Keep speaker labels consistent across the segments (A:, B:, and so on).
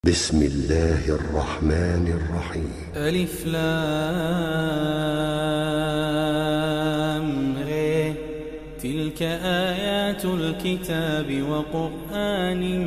A: بسم الله الرحمن الرحيم.
B: ألف لام ر. تلك آيات الكتاب وقرآن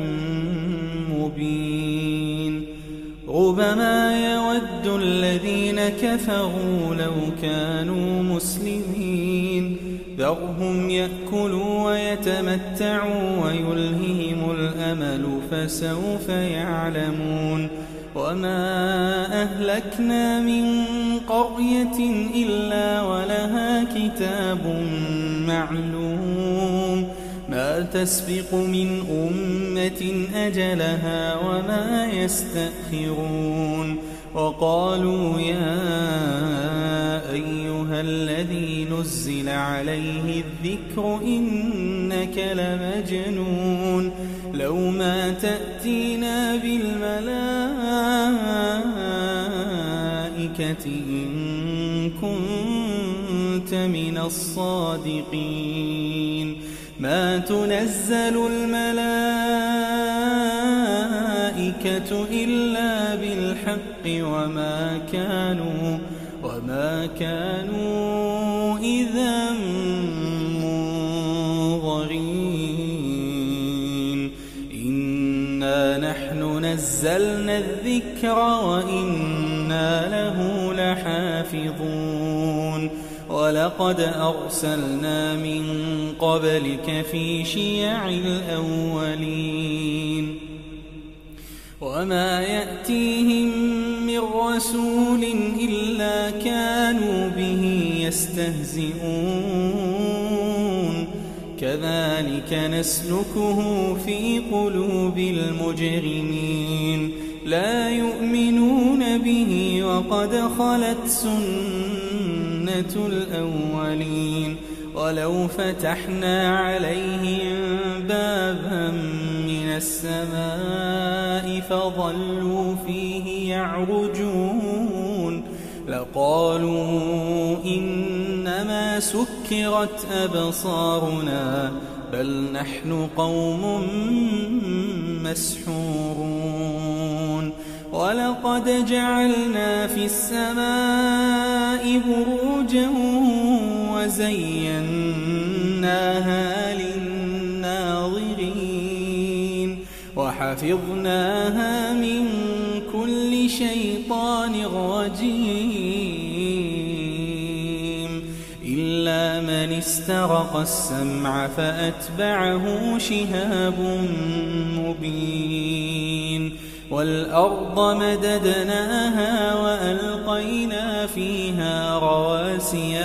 B: مبين. ربما يود الذين كفروا لو كانوا مسلمين. ذرهم يأكلوا ويتمتعوا ويلههم الأمل فسوف يعلمون. وما أهلكنا من قرية إلا ولها كتاب معلوم. ما تسبق من أمة أجلها وما يستأخرون. وقالوا يا أيها الذي نزل عليه الذكر إنك لمجنون. لو ما تأتينا بالملائكة إن كنت من الصادقين. ما تنزل الملائكة إلا بالحق وما كانوا إذا منظرين. إنا نحن نزلنا الذكر وإنا له لحافظون. ولقد أرسلنا من قبلك في شيع الأولين. وما يأتيهم من رسول إلا كانوا به يستهزئون. كذلك نسلكه في قلوب المجرمين. لا يؤمنون به وقد خلت سنة الأولين. ولو فتحنا عليهم بابا من السماء فظلوا فيه يعرجون لقالوا إنما سكرت أبصارنا بل نحن قوم مسحورون. ولقد جعلنا في السماء بروجا وزيناها للناظرين. وحفظناها من كل شيطان رجيم إلا من استرق السمع فأتبعه شهاب مبين. والأرض مددناها وألقينا فيها رواسي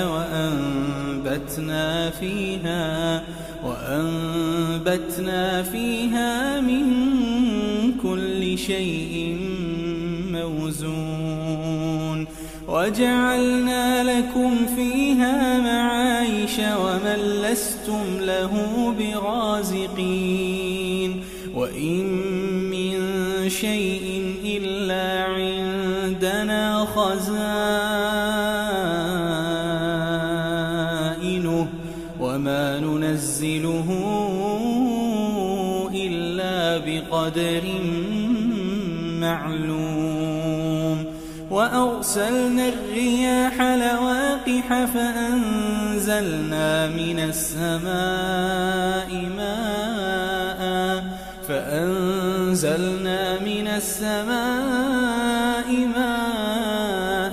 B: وأنبتنا فيها من كل شيء موزون. وجعلنا لكم فيها معايش ومن لستم له برازقين. وإن من شيء إلا عندنا خزائنه وما ننزله إلا بقدر معلوم. وأرسلنا الرياح لواقح فأنزلنا من السماء ماء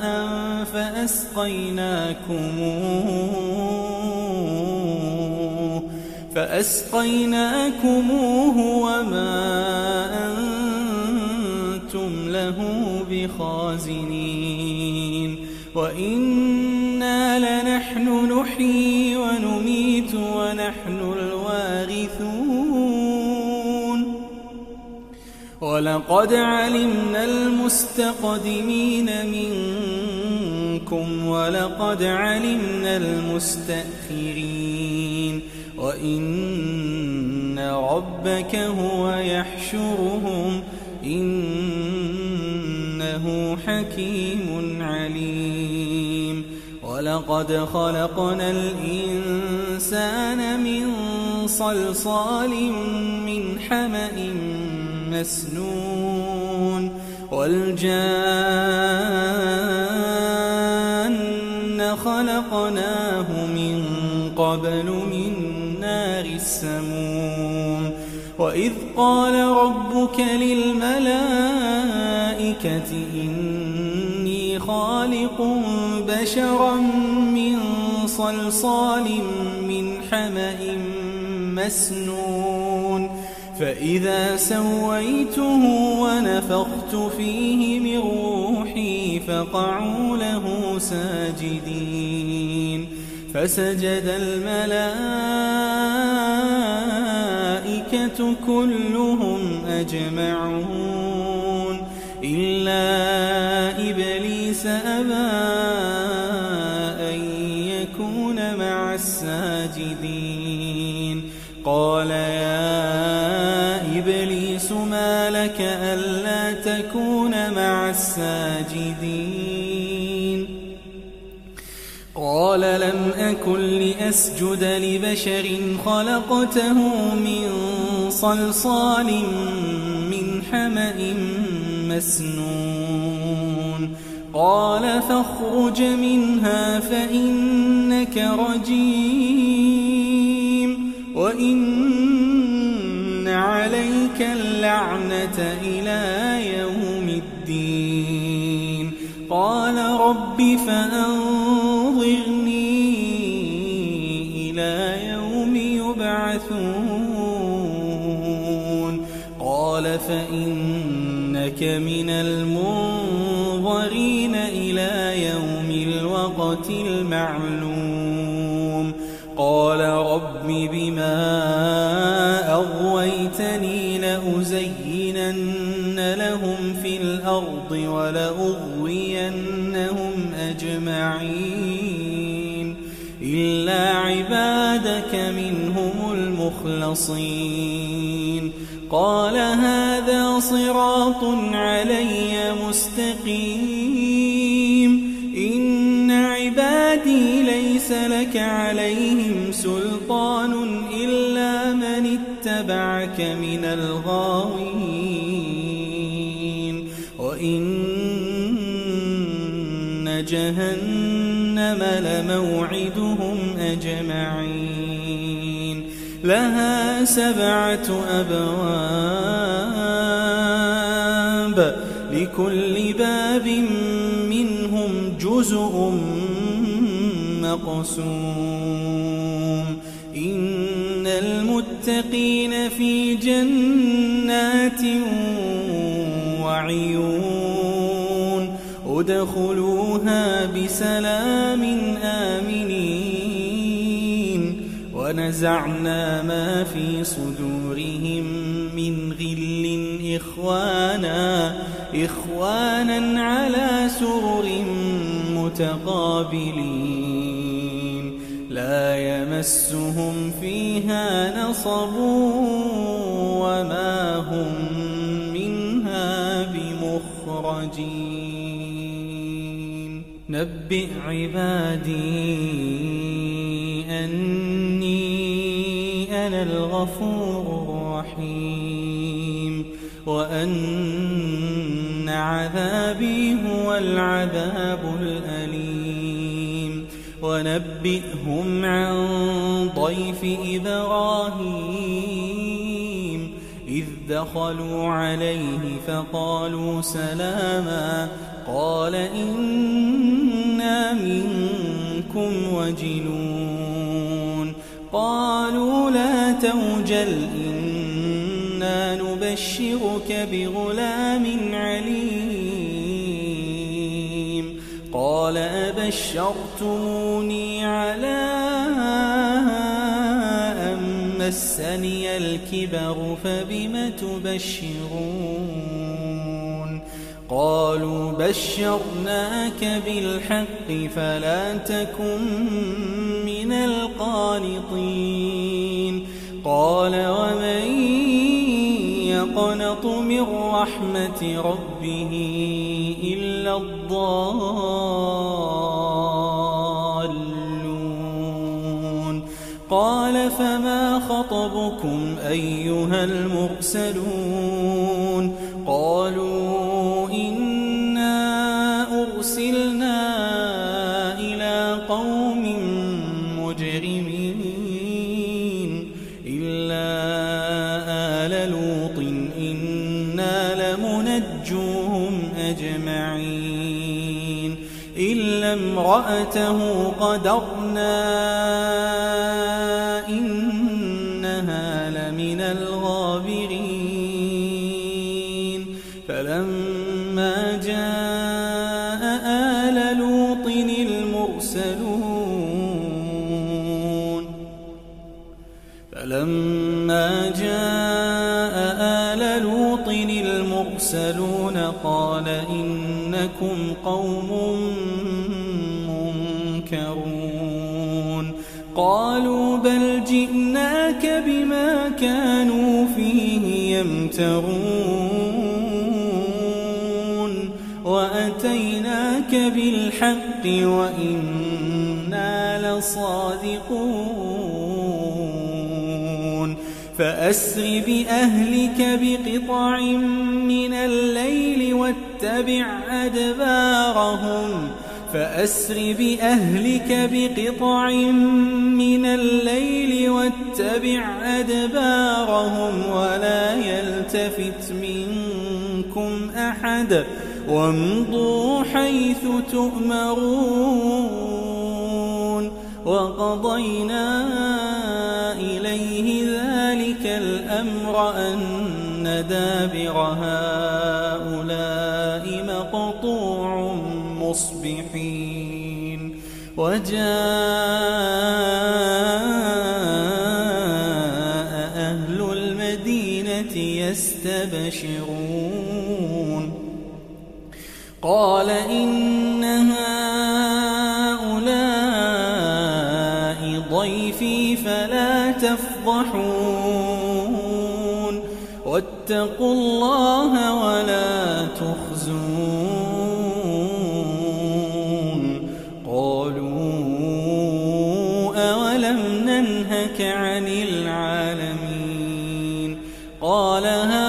B: فأسقيناكموه وما أنتم له بخازنين. وإنا لنحن نحيي ونميت ونحن الوارثون. ولقد علمنا المستقدمين منكم ولقد علمنا المستأخرين. وإن ربك هو يحشرهم إنه حكيم عليم. ولقد خلقنا الإنسان من صلصال من حمأ مسنون والجان خلقناه من قبل من نار السموم وإذ قال ربك للملائكة إني خالق بشرا من صلصال من حمأ مسنون فإذا سويته ونفخت فيه من روحي فقعوا له ساجدين فسجد الملائكة كلهم أجمعون إلا إبليس أبى أن يكون مع الساجدين قال يا إبليس ما لك ألا تكون مع الساجدين قال لم أكن لأسجد لبشر خلقته من صلصال من حمأ مسنون قال فاخرج منها فإنك رجيم وإن عليك اللعنة إلى يوم الدين قال رب فأنظرني إلى يوم يبعثون قال فإنك من المنظرين إلى يوم الوقت المعلوم قال رب بما أغويتني لأزينن لهم في الأرض ولأغوينهم أجمعين إلا عبادك منهم المخلصين قال هذا صراط علي مستقيم إن عبادي ليس لك عليهم سلطان إلا من اتبعك من الغاوين وإن جهنم لموعدهم أجمعين لها 7 أبواب لكل باب منهم جزء مقسوم إن المتقين في جنات وعيون ادخلوها بسلام آمنين ونزعنا ما في صدورهم من غل إخوانا على سرر متقابلين لا يمسهم فيها نصب وما هم منها بمخرجين نبئ عبادي أني أنا الغفور الرحيم وأن عذابي هو العذاب الأليم ونبئهم عن ضيف إبراهيم إذ دخلوا عليه فقالوا سلاما قال إنا منكم وجلون قالوا لا توجل إنا نبشرك بغلام عليم قال أبشرتموني على أن مسني الكبر فبم تبشرون قالوا بشرناك بالحق فلا تكن من القانطين قال ومن يقنط من رحمة ربه إلا الضالون قال فما خطبكم أيها المرسلون قالوا إنا لمنجوهم أجمعين إلا امرأته قدرنا إنها لمن الغابرين فلما جاء آل لوط المرسلون قال إنكم قوم منكرون قالوا بل جئناك بما كانوا فيه يمترون وأتيناك بالحق وإنا لصادقون فأسر بأهلك بقطع من الليل واتبع أدبارهم ولا يلتفت منكم أحد وامضوا حيث تؤمرون وقضينا إليه ذلك الأمر أن دابر هؤلاء مقطوع مصبحين وجاء أهل المدينة يستبشرون قال إن هؤلاء ضيفي فلا تفضحون واتقوا الله ولا تخزون قالوا أولم ننهك عن العالمين قال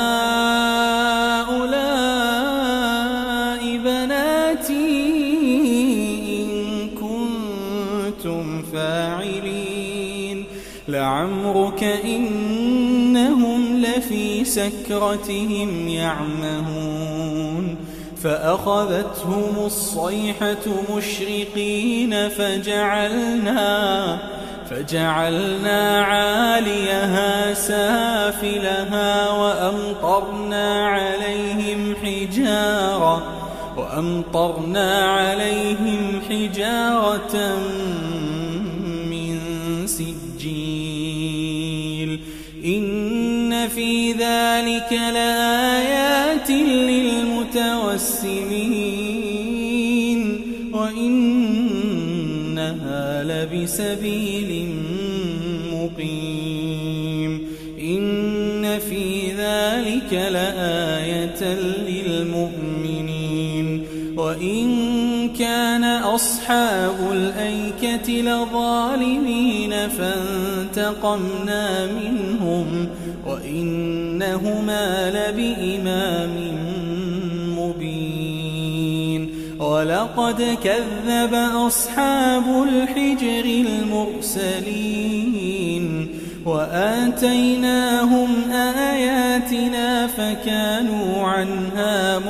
B: هؤلاء بناتي إن كنتم فاعلين لعمرك إنهم لفي سكرتهم يعمهون فأخذتهم الصيحة مشرقين فجعلنا عاليها سافلها وأمطرنا عليهم حجارة من سجيل إن في ذلك لآيات للمتوسمين وإنها لبسبيل مقيم إن في ذلك لآية للمؤمنين وإن كان أصحاب الأيكة لظالمين فانتقمنا منهم وإنهما لبإمام مبين ولقد كذب أصحاب الحجر المرسلين وآتيناهم آياتنا فكانوا عنها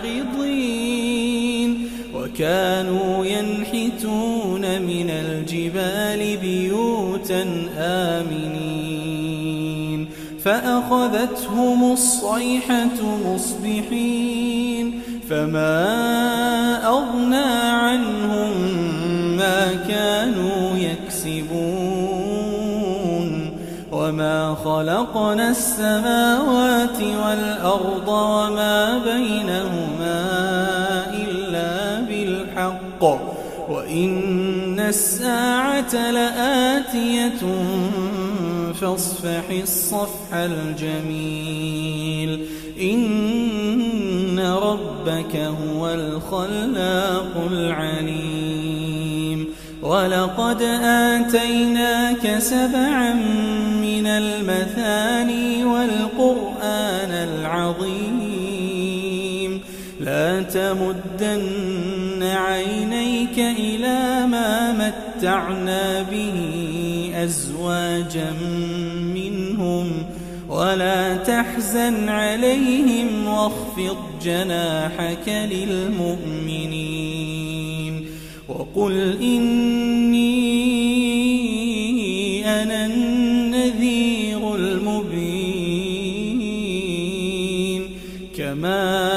B: معرضين وكانوا ينحتون من الجبال بيوتا آمنين فأخذتهم الصيحة مصبحين فما أغنى عنهم ما كانوا يكسبون وما خلقنا السماوات والأرض وما بينهما إلا بالحق وإن الساعة لآتية فاصفح الصفح الجميل إن ربك هو الخلاق العليم ولقد آتيناك 7 من المثاني والقرآن العظيم لا تمدن عينيك إلى ما متعنا به أزواجا منهم ولا تحزن عليهم واخفض جناحك للمؤمنين وقل إني أنا النذير المبين كما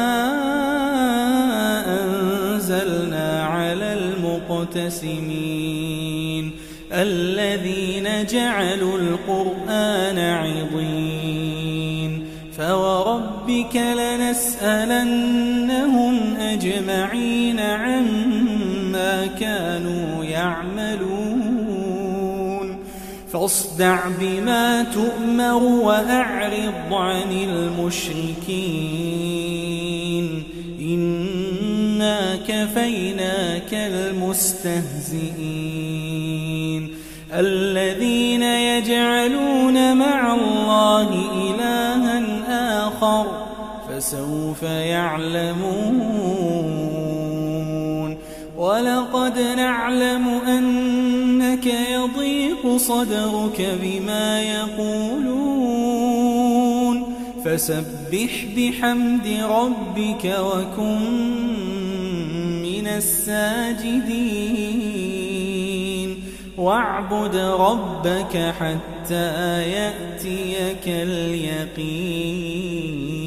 B: أنزلنا على المقتسمين الذين جعلوا القرآن عضين فوربك لنسألنهم أجمعين عما كانوا يعملون فاصدع بما تؤمر وأعرض عن المشركين إنا كفيناك المستهزئين الذين يجعلون مع الله إلها آخر فسوف يعلمون ولقد نعلم أنك يضيق صدرك بما يقولون فسبح بحمد ربك وكن من الساجدين واعبد ربك حتى يأتيك اليقين.